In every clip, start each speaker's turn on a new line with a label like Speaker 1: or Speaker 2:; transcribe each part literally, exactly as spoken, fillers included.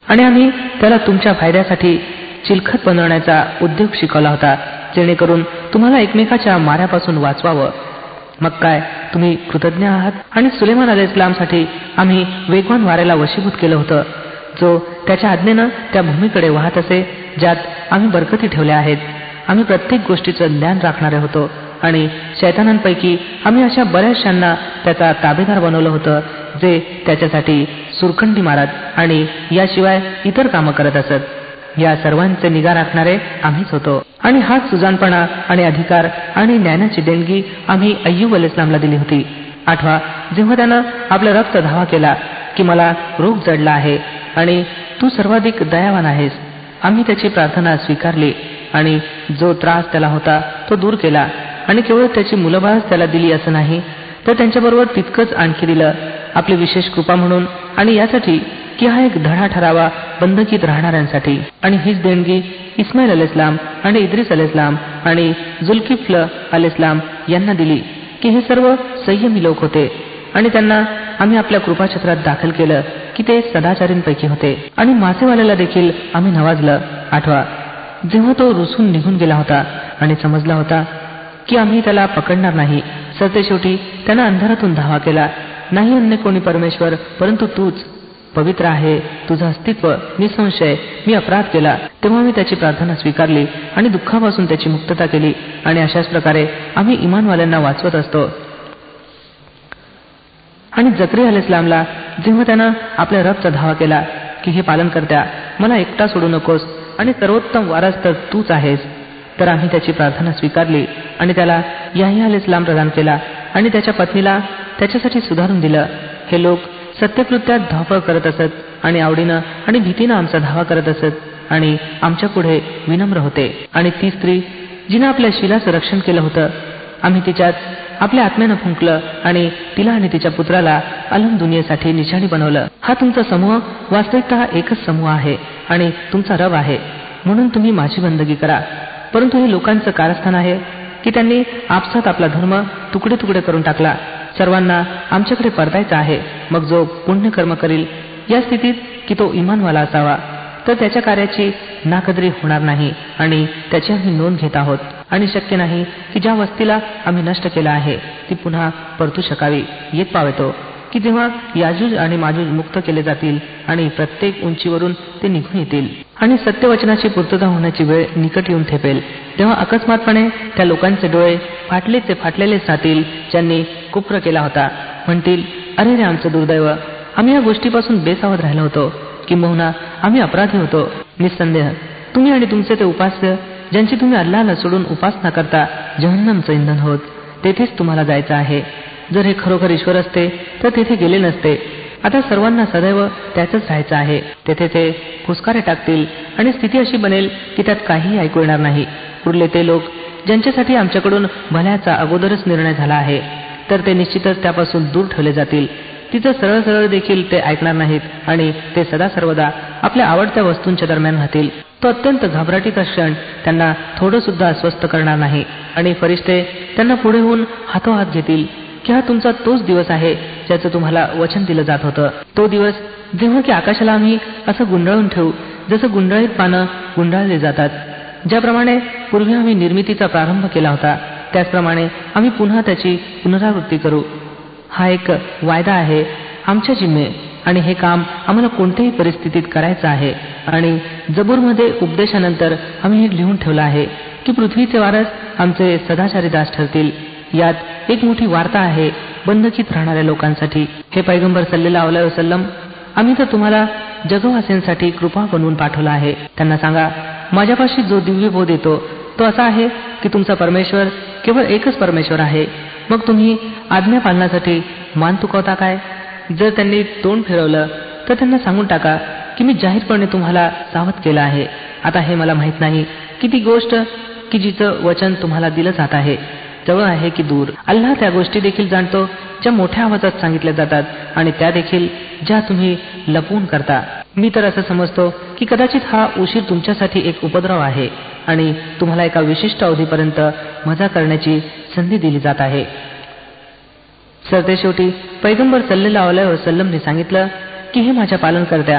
Speaker 1: आणि आम्ही त्याला तुमच्या फायद्यासाठी चिलखत बनवण्याचा उद्योग शिकवला होता, जेणेकरून तुम्हाला एकमेकाच्या माऱ्यापासून वाचवावं. मग काय तुम्ही कृतज्ञ आहात? आणि सुलेमान अलैहिस्सलामसाठी आम्ही वेगवान वाऱ्याला वशीभूत केलं होतं, जो त्याच्या आज्ञेनं त्या भूमीकडे वाहत असे ज्यात आम्ही बरकती ठेवल्या आहेत. आम्ही प्रत्येक गोष्टीचं ज्ञान राखणारे होतो आणि शैतानांपैकी आम्ही अशा बऱ्याचशांना त्याचा ताबेदार बनवलं होतं जे त्याच्यासाठी सुरखंडी मारत आणि याशिवाय इतर कामं करत असत. या सर्वांचे निगा राखणारे आम्हीच होतो. आणि हाच सुजानपणा आणि अधिकार आणि ज्ञानाची देणगी आम्ही अय्यूब अलैहिस्सलामला दिली होती. आठवा, जेव्हा त्यानं आपलं रक्त धावा केला की मला रोग जडला आहे आणि तू सर्वाधिक दयावान आहेस, आम्ही त्याची प्रार्थना स्वीकारली आणि जो त्रास त्याला होता तो दूर केला. आणि केवळ त्याची मुलंबाळच त्याला दिली असं नाही, तर त्यांच्याबरोबर तितकंच आणखी दिलं आपली विशेष कृपा म्हणून, आणि यासाठी की हा एक धडा ठरावा बंदकीत राहणाऱ्यांसाठी. आणि हीच देणगी इस्माईल अलैहिस्सलाम आणि इद्रिस अलैहिस्सलाम आणि जुल्किफ्ल अलैहिस्सलाम यांना दिली की हे सर्व संयमी लोक होते आणि त्यांना आम्ही आपल्या कृपाछत्रात दाखल केलं की ते सदाचारींपैकी होते. आणि मासेवाल्याला देखील आम्ही नवाजलं. आठवा, जेव्हा तो रुसून निघून गेला होता आणि समजला होता की आम्ही त्याला पकडणार नाही, सरतेशेवटी त्यानं अंधारातून धावा केला, नाही अन्य कोणी परमेश्वर परंतु तूच, पवित्र आहे तुझं अस्तित्व, निसंशय मी अपराध केला. तेव्हा मी त्याची प्रार्थना स्वीकारली आणि दुःखापासून त्याची मुक्तता केली. आणि अशाच प्रकारे आम्ही इमानवाल्यांना वाचवत असतो. आणि जकरिया अलैहिस्सलामला जेव्हा त्यानं आपल्या रबचा धावा केला की हे पालन करत्या, मला एकटा सोडू नकोस आणि सर्वोत्तम वारस तर तूच आहेस, तर आम्ही त्याची प्रार्थना स्वीकारली आणि त्याला याह्या अलैहिस्सलाम प्रदान केला आणि त्याच्या पत्नीला त्याच्यासाठी सुधारून दिलं. हे लोक सत्यकृत्यात धावपळ करत असत आणि आवडीनं आणि भीतीनं आमचा धावा करत असत आणि आमच्या पुढे विनम्र होते. आणि ती स्त्री जिनं आपल्या शिलाचं रक्षण केलं होतं, आम्ही तिच्यात आपल्या आत्म्यानं फुंकलं आणि तिला आणि तिच्या पुत्राला अलम दुनियेसाठी निशाणी बनवलं. हा तुमचा समूह वास्तविकतः एकच समूह आहे आणि तुमचा रब आहे, म्हणून तुम्ही माझी बंदगी करा. परंतु हे लोकांचं कारस्थान आहे की त्यांनी आपसात आपला धर्म तुकडे तुकडे करून टाकला. सर्वांना आमच्याकडे परतायचं आहे. मग जो पुण्यकर्म करील या स्थितीत की तो इमानवाला असावा, तर त्याच्या कार्याची नाकदरी होणार नाही आणि त्याची आम्ही नोंद घेत आहोत. आणि शक्य नाही की ज्या वस्तीला आम्ही नष्ट केला आहे ती पुन्हा परतू शकावी. येत पावेतो की जेव्हा याजूज आणि माजूज मुक्त केले जातील आणि प्रत्येक उंचीवरून ते निघून येतील आणि सत्यवचनाची पूर्तता होण्याची वेळ निकट येऊन ठेपेल, तेव्हा अकस्मातपणे त्या लोकांचे डोळे फाटलेचे फाटलेलेच राहतील ज्यांनी कुप्र केला होता. म्हणतील, अरे रे आमचं दुर्दैव, आम्ही या गोष्टीपासून बेसावध राहिलो होतो, किंबहुना आम्ही अपराधी होतो. निस्संदेह तुम्ही आणि तुमचे ते उपास्य ज्यांची तुम्ही अल्लाहला सोडून उपासना करता जहन्नमचं इंधन होत, तेथेच तुम्हाला जायचं आहे. जर हे खरोखर ईश्वर असते तर तेथे गेले नसते. आता सर्वांना सदैव त्याचंच राहायचं आहे. तेथे ते फुसकारे टाकतील आणि स्थिती अशी बनेल की त्यात काहीही ऐकू येणार नाही. उरले ते लोक ज्यांच्यासाठी आमच्याकडून भल्याचा अगोदरच निर्णय झाला आहे, तर ते निश्चितच त्यापासून दूर ठेवले जातील. तिचं सरळ सरळ देखील ते ऐकणार नाहीत आणि ते सदा सर्वदा आपल्या आवडत्या वस्तूंच्या दरम्यान राहतील. तो अत्यंत घाबराटीचा क्षण त्यांना थोडं सुद्धा अस्वस्थ करणार नाही. आणि फरिश्ते त्यांना पुढे होऊन हातोहात घेतील की हा तुमचा तोच दिवस आहे ज्याचं तुम्हाला वचन दिलं जात होतं. तो दिवस जेव्हा की आकाशाला आम्ही असं गुंडाळून ठेवू जसं गुंडाळीत पानं गुंडाळले जातात. ज्याप्रमाणे पूर्वी आम्ही निर्मितीचा प्रारंभ केला होता त्याचप्रमाणे आम्ही पुन्हा त्याची पुनरावृत्ती करू. हा एक वायदा आहे आमच्या जिम्मे आणि हे काम आम्हाला कोणत्याही परिस्थितीत करायचं आहे. आणि जबूरमध्ये उपदेशानंतर आम्ही हे लिहून ठेवलं आहे की पृथ्वीचे वारस आमचे सदाचारी दास ठरतील. यात एक मोठी वार्ता आहे बंदकीत राहणाऱ्या लोकांसाठी. हे पैगंबर सल्लल्लाहु अलैहि वसल्लम, आम्ही तर तुम्हाला जगवासीयांसाठी कृपा बनवून पाठवला आहे. त्यांना सांगा, माझ्यापाशी जो दिव्य बोध येतो तो असा आहे की तुमचा परमेश्वर केवळ एकच परमेश्वर आहे. मग तुम्ही आज्ञा पालनासाठी मान तुकवता काय? जर त्यांनी तोंड फिरवलं तर त्यांना सांगून टाका की मी जाहीरपणे तुम्हाला सावध केलं आहे. आता हे मला माहित नाही की ती गोष्ट की जिचं वचन तुम्हाला दिलं जात आहे जवळ आहे की दूर. अल्लाह त्या गोष्टी देखील जाणतो ज्या मोठ्या आवाजात सांगितल्या जातात आणि त्या देखील ज्या तुम्ही लपवून करता. मी तर असं समजतो की कदाचित हा उशीर तुमच्यासाठी एक उपद्रव आहे आणि तुम्हाला एका विशिष्ट अवधीपर्यंत मजा करण्याची संधी दिली जात आहे. सरतेशेवटी पैगंबर सल्लल्लाहु अलैहि वसल्लमने सांगितलं की हे माझ्या पालन करत्या,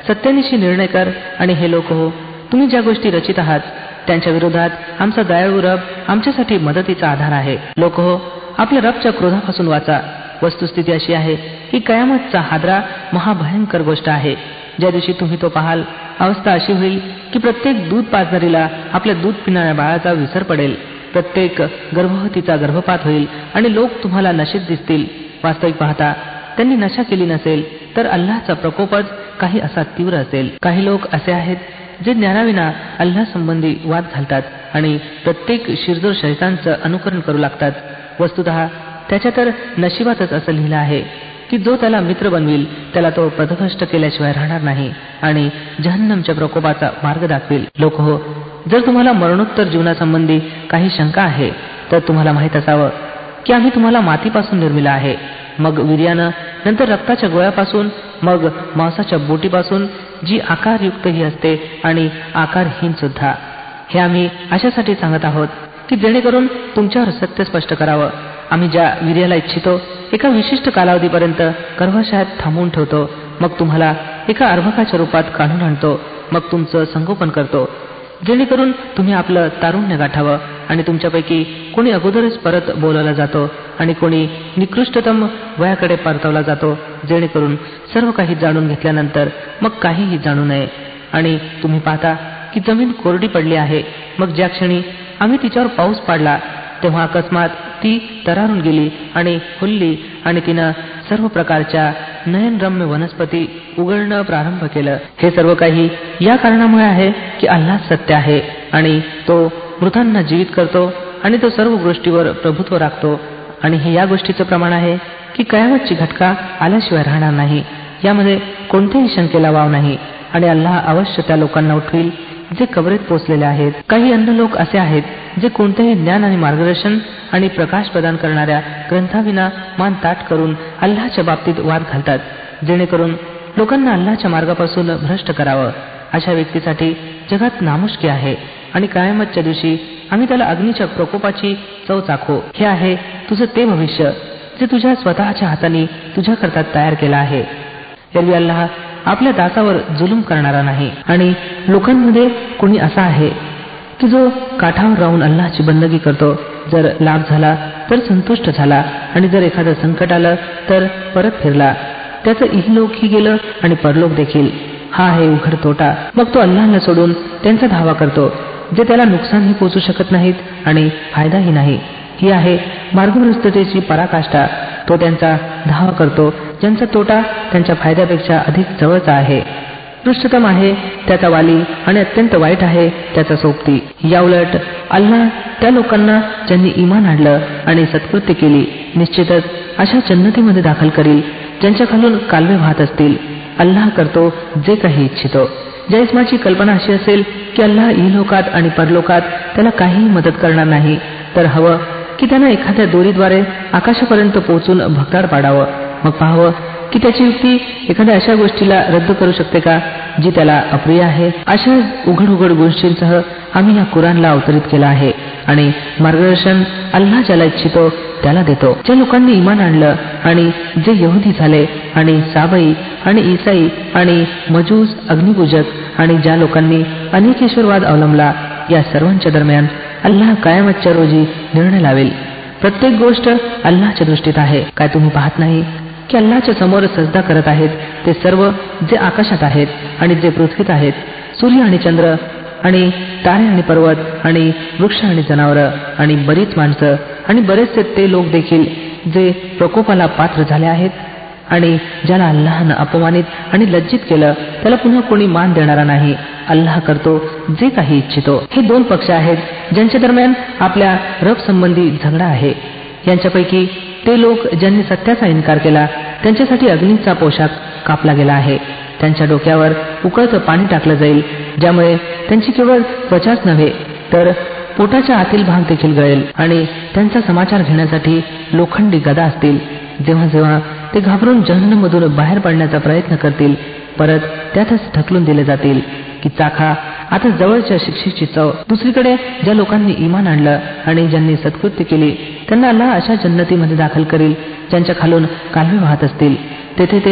Speaker 1: सत्यानिशी निर्णय कर. आणि हे लोक हो, तुम्ही ज्या गोष्टी रचित आहात त्यांच्या विरोधात आमचा दयाळू रब आमच्यासाठी मदतीचा आधार आहे. लोक हो, आपल्या रबच्या क्रोधापासून वाचा. वस्तुस्थिती अशी आहे की कयामतचा हादरा महाभयंकर गोष्ट आहे. ज्या दिवशी तुम्ही तो पाहाल, अवस्था अशी होईल की प्रत्येक दूध पाजणारीला आपल्या दूध पिणाऱ्या बाळाचा विसर पडेल. प्रत्येक गर्भवतीचा गर्भपात होईल आणि लोक तुम्हाला नशेत दिसतील. वास्तविक पाहता त्यांनी नशा केली नसेल तर अल्लाहचा प्रकोपच काही असा तीव्र असेल. काही लोक असे आहेत जे ज्ञानाविना अल्लाह संबंधी वाद घालतात आणि प्रत्येक शिरजोर शैतानचं अनुकरण करू लागतात. वस्तुतः त्याच्या तर नशिबातच असं लिहिलं आहे की जो त्याला मित्र बनविल त्याला तो पथभ्रष्ट केल्याशिवाय राहणार नाही आणि जहन्नमच्या प्रकोपाचा मार्ग दाखवेल. लोक हो, जर तुम्हाला मरणोत्तर जीवनासंबंधी काही शंका आहे तर तुम्हाला माहीत असावं की आम्ही तुम्हाला मातीपासून निर्मिला आहे, मग वीर्यानं, नंतर रक्ताच्या गोळ्यापासून, मग मांसाच्या बोटीपासून, जी आकारयुक्त ही असते आणि आकारहीन सुद्धा. हे आम्ही अशासाठी सांगत आहोत की जेणेकरून तुमच्यावर सत्य स्पष्ट करावं. आम्ही ज्या वीर्याला इच्छितो एका विशिष्ट कालावधीपर्यंत गर्भाशयात थांबवून ठेवतो, मग तुम्हाला एका अर्भकाच्या रूपात काढून आणतो, मग तुमचं संगोपन करतो, जेणेकरून तुम्ही आपलं तारुण्य गाठावं. आणि तुमच्यापैकी कोणी अगोदरच परत बोलावला जातो आणि कोणी निकृष्टतम वयाकडे परतवला जातो, जेणेकरून सर्व काही जाणून घेतल्यानंतर मग काहीही जाणू नये. आणि तुम्ही पाहता की जमीन कोरडी पडली आहे, मग ज्या क्षणी आम्ही तिच्यावर पाऊस पाडला तेव्हा अकस्मात ती तरारून गेली आणि फुलली आणि तिनं सर्व प्रकारच्या नयनरम्य वनस्पती उगळणं प्रारंभ केलं. हे सर्व काही या कारणामुळे आहे की अल्लाह सत्य आहे आणि तो मृतांना जीवित करतो आणि तो सर्व गोष्टीवर प्रभुत्व राखतो. आणि हे या गोष्टीचं प्रमाण आहे की कयामतची घटका आल्याशिवाय राहणार नाही, यामध्ये कोणत्याही शंकेला वाव नाही. आणि अल्लाह अवश्य त्या लोकांना उठवील जे कबरेत पोचलेले आहेत. काही अन्य लोक असे आहेत जे कोणतेही ज्ञान आणि मार्गदर्शन आणि प्रकाश प्रदान करणाऱ्या ग्रंथाविना मान ताट करून अल्लाहच्या बाबतीत वाद घालतात, जेणेकरून लोकांना अल्लाहच्या मार्गापासून भ्रष्ट करावं. अशा व्यक्तीसाठी जगात नामुष्की आहे आणि कायमतच्या दिवशी आम्ही त्याला अग्नीच्या प्रकोपाची चव चाखू. हे आहे तुझं ते भविष्य जे तुझ्या स्वतःच्या हाताने तुझ्याकरता तयार केलं आहे. एरवी अल्लाह आपल्या दासावर जुलूम करणारा नाही. आणि लोकांमध्ये कोणी असा आहे की जो काठावर राहून अल्लाहची बंदगी करतो, जर लाभ झाला तर संतुष्ट झाला आणि जर एखादं संकट आलं तर परत फिरला. त्याचं इहलोकही गेलं आणि परलोक देखील. हा आहे उघड तोटा. मग तो अल्लाहला सोडून त्यांचा धावा करतो जे त्याला नुकसानही पोचू शकत नाहीत आणि फायदाही नाही. ही आहे मार्गभ्रष्टतेची पराकाष्ठा. तो त्यांचा धावा करतो ज्यांचा तोटा त्यांच्या फायद्यापेक्षा अधिक जवळचा आहे. पृष्ठतम आहे त्याचा वाली आणि अत्यंत वाईट आहे त्याचा सोबती. याउलट अल्लाह त्या लोकांना ज्यांनी ईमान आणलं आणि सत्कृत्य केली निश्चितच अशा जन्नतीमध्ये दाखल करील ज्यांच्या खालून कालवे वाहत असतील. अल्लाह करतो जे काही इच्छितो. ज्या इस्माची कल्पना अशी असेल की अल्लाह इहलोकात आणि परलोकात त्याला काहीही मदत करणार नाही, तर हवं की त्यानं एखाद्या दोरीद्वारे आकाशापर्यंत पोहोचून भगदाड पाडावं. मग पाहावं की त्याची युक्ती एखाद्या अशा गोष्टीला रद्द करू शकते का जी त्याला अप्रिय आहे. अशा उघड उघड गोष्टींसह आम्ही या कुराणला अवतरित केला आहे आणि मार्गदर्शन अल्लाह ज्याला इच्छितो त्याला देतो. ज्या लोकांनी इमान आणलं आणि जे यहुदी झाले आणि साबई आणि ईसाई आणि मजूस अग्निपूजक आणि ज्या लोकांनी अनेकेश्वरवाद अवलंबला, या सर्वांच्या दरम्यान अल्लाह कायमतच्या रोजी निर्णय लावेल. प्रत्येक गोष्ट अल्लाहच्या दृष्टीत आहे. काय तुम्ही पाहत नाही की अल्लाहच्या समोर सजदा करत आहेत ते सर्व जे आकाशात आहेत आणि जे पृथ्वीत आहेत, सूर्य आणि चंद्र आणि तारे आणि पर्वत आणि वृक्ष आणि जनावरं आणि बरीच माणसं आणि बरेचसे ते लोक देखील जे प्रकोपाला पात्र झाले आहेत. आणि ज्याला अल्लाहनं अपमानित आणि लज्जित केलं त्याला पुन्हा कोणी मान देणारा नाही. अल्लाह करतो जे काही इच्छितो. हे दोन पक्ष आहेत ज्यांच्या दरम्यान आपल्या रब संबंधी झगडा आहे. यांच्यापैकी ते लोक ज्यांनी सत्याचा इन्कार केला त्यांच्यासाठी अग्नीचा पोशाख कापला गेला आहे. त्यांच्या डोक्यावर उकळतं पाणी टाकलं जाईल ज्यामुळे त्यांची केवळ त्वचाच नव्हे तर पोटाच्या आतील भाग देखील गळेल. आणि त्यांचा समाचार घेण्यासाठी लोखंडी गदा असतील. जेव्हा जेव्हा ते घाबरून जहन्नममधून बाहेर पडण्याचा प्रयत्न करतील परत त्यातच ढकलून दिले जातील की चाखा आता जवळच्या शिक्षेची चव. दुसरीकडे ज्या लोकांनी ईमान आणलं आणि ज्यांनी सत्कृत्य केली त्यांना अल्लाह अशा जन्नतीमध्ये दाखल करील ज्यांच्या खालून कालवे वाहत असतील. तेथे ते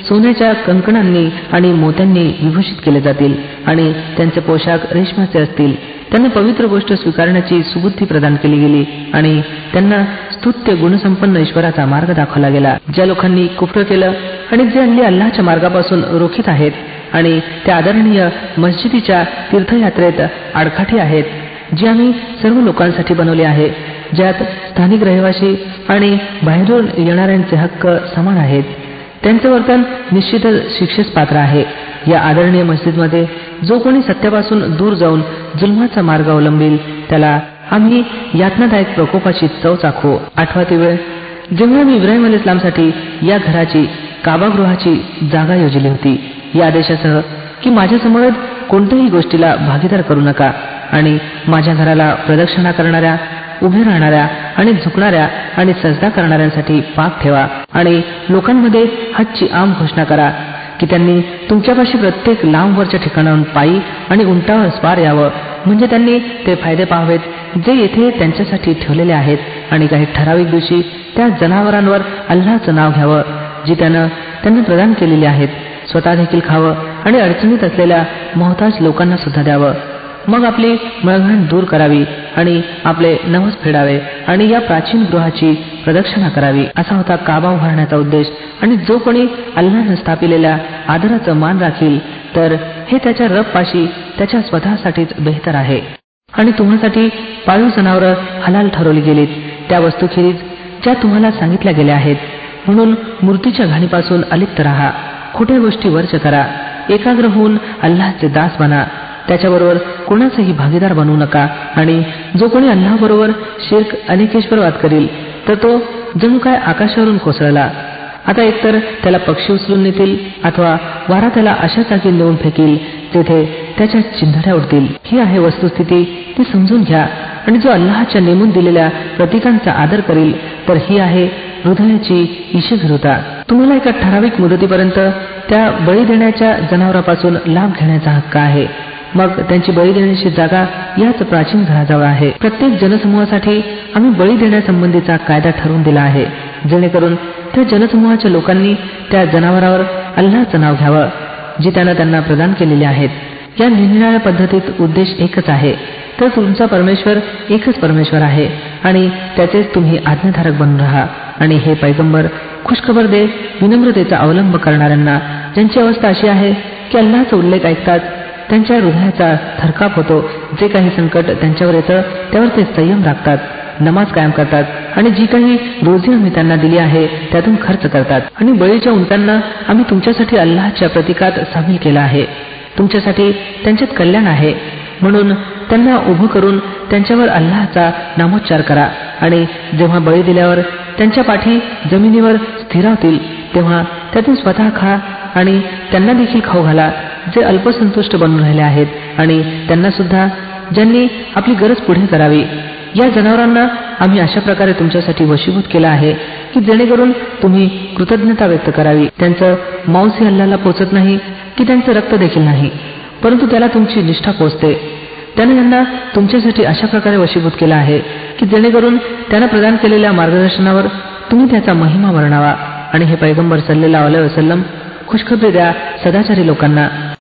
Speaker 1: सोन्याच्या कंकणांनी आणि मोत्यांनी विभूषित केले जातील आणि त्यांचे पोशाख रेशमाचे असतील. त्यांना पवित्र गोष्ट स्वीकारण्याची सुबुद्धी प्रदान केली गेली आणि त्यांना स्तुत्य गुणसंपन्न ईश्वराचा मार्ग दाखवला गेला. ज्या लोकांनी कुफ्र केलं आणि जे हल्ली अल्लाहच्या मार्गापासून रोखीत आहेत आणि त्या आदरणीय मस्जिदीच्या तीर्थयात्रेत आडकाठी आहेत, जी आम्ही सर्व लोकांसाठी बनवली आहे, ज्यात स्थानिक रहिवासी आणि बाहेरून येणाऱ्यांचे हक्क समान आहेत, त्यांचे वर्तन निश्चितच शिक्षेस पात्र आहे. या आदरणीय मस्जिदमध्ये जो कोणी सत्यापासून दूर जाऊन जुलमाचा मार्ग अवलंबील त्याला आम्ही यातनादायक प्रकोपाची चव चाखू. आठवा ती वेळ जेव्हा मी इब्राहिम अलैहिस्सलामसाठी या घराची काबागृहाची जागा योजली होती, या आदेशासह की माझ्यासमवेत कोणत्याही गोष्टीला भागीदार करू नका आणि माझ्या घराला प्रदक्षिणा करणाऱ्या, उभे राहणाऱ्या आणि झुकणाऱ्या आणि सजदा करणाऱ्यांसाठी पाक ठेवा आणि लोकांमध्ये हजची आम घोषणा करा की त्यांनी तुमच्यापाशी प्रत्येक लांबवरच्या ठिकाणाहून पायी आणि उंटावर स्वार यावं, म्हणजे त्यांनी ते फायदे पाहावेत जे येथे त्यांच्यासाठी ठेवलेले आहेत आणि काही ठराविक दिवशी त्या जनावरांवर अल्लाहचं नाव घ्यावं जी त्यानं त्यांना प्रदान केलेली आहेत, स्वतः देखील खावं आणि अडचणीत असलेल्या मोहताज लोकांना सुद्धा द्यावं. मग आपली मळघण दूर करावी आणि आपले नवस फेडावे आणि या प्राचीन गृहाची प्रदक्षिणा करावी. असा होता काबा उभारण्याचा उद्देश. आणि जो कोणी अल्लाहनं स्थापिलेल्या आदराचं मान राखील तर हे त्याच्या रबपाशी त्याच्या स्वतःसाठीच बेहतर आहे. आणि तुम्हासाठी पाळीव जनावरं हलाल ठरवली गेलीत त्या वस्तूखेरीज ज्या तुम्हाला सांगितल्या गेल्या आहेत. म्हणून मूर्तीच्या घाणीपासून अलिप्त राहा, खोट्या गोष्टी वर्ज करा, एकाग्र होऊन अल्लाहचे दास बना, त्याच्याबरोबर कोणाचाही भागीदार बनवू नका. आणि जो कोणी अल्लाहबरोबर शिर्क अनेकेश्वरवाद करील तर तो जणू काय आकाशावरून कोसळला. आता एकतर त्याला पक्षी उचलून नेतील अथवा वारा त्याला अशा जागी नेऊन फेकील तेथे त्याच्या चिंधड्या उडतील. ही आहे वस्तुस्थिती, ती समजून घ्या. आणि जो अल्लाहच्या नेमून दिलेल्या प्रतीकांचा आदर करील तर ही आहे हृदयाची ईशभृता. तुम्हाला एका ठराविक मुदतीपर्यंत त्या बळी देण्याच्या जनावरापासून लाभ घेण्याचा हक्क आहे. मग त्यांची बळी देण्याची जागा याच प्राचीन घराजवळ आहे. प्रत्येक जनसमूहासाठी आम्ही बळी देण्यासंबंधीचा कायदा ठरवून दिला आहे, जेणेकरून त्या जनसमूहाच्या लोकांनी त्या जनावरावर अल्लाहचं नाव घ्यावं जी त्यानं त्यांना प्रदान केलेली आहेत. या निरनिराळ्या पद्धतीत उद्देश एकच आहे, तर तुमचा परमेश्वर एकच परमेश्वर आहे आणि त्याचेच तुम्ही आज्ञाधारक बनून राहा. आणि हे पैगंबर खुशखबर दे विनम्रतेचा अवलंब करणाऱ्यांना, ज्यांची अवस्था अशी आहे की अल्लाहचा उल्लेख ऐकताच त्यांच्या हृदयाचा थरकाप होतो. जे काही संकट त्यांच्यावर येतं त्यावर ते संयम राखतात, नमाज कायम करतात आणि जी काही रोजी आम्ही त्यांना दिली आहे त्यातून खर्च करतात. आणि बळीच्या उंटांना आम्ही तुमच्यासाठी अल्लाहच्या प्रतीकात सामील केला आहे, तुमच्यासाठी त्यांच्यात कल्याण आहे. म्हणून त्यांना उभं करून त्यांच्यावर अल्लाहचा नामोच्चार करा आणि जेव्हा बळी दिल्यावर त्यांच्या पाठी जमिनीवर स्थिरावतील तेव्हा त्यातून स्वतः खा आणि त्यांना देखील खाऊ घाला जे अल्पसंतुष्ट बनून राहिले आहेत आणि त्यांना सुद्धा ज्यांनी आपली गरज पुढे करावी. या जनावरांना आम्ही अशा प्रकारे तुमच्यासाठी वशीभूत केला आहे की जेणेकरून तुम्ही कृतज्ञता व्यक्त करावी. त्यांचं मांस अल्लाहला पोचत नाही की त्यांचं रक्त देखील नाही, परंतु त्याला तुमची निष्ठा पोचते. त्याने यांना तुमच्यासाठी अशा प्रकारे वशीभूत केला आहे की जेणेकरून त्यानं प्रदान केलेल्या मार्गदर्शनावर तुम्ही त्याचा महिमा वर्णावा. आणि हे पैगंबर सल्लल्लाहु अलैहि वसल्लम खुशखबरी द्या सदाचारी लोकांना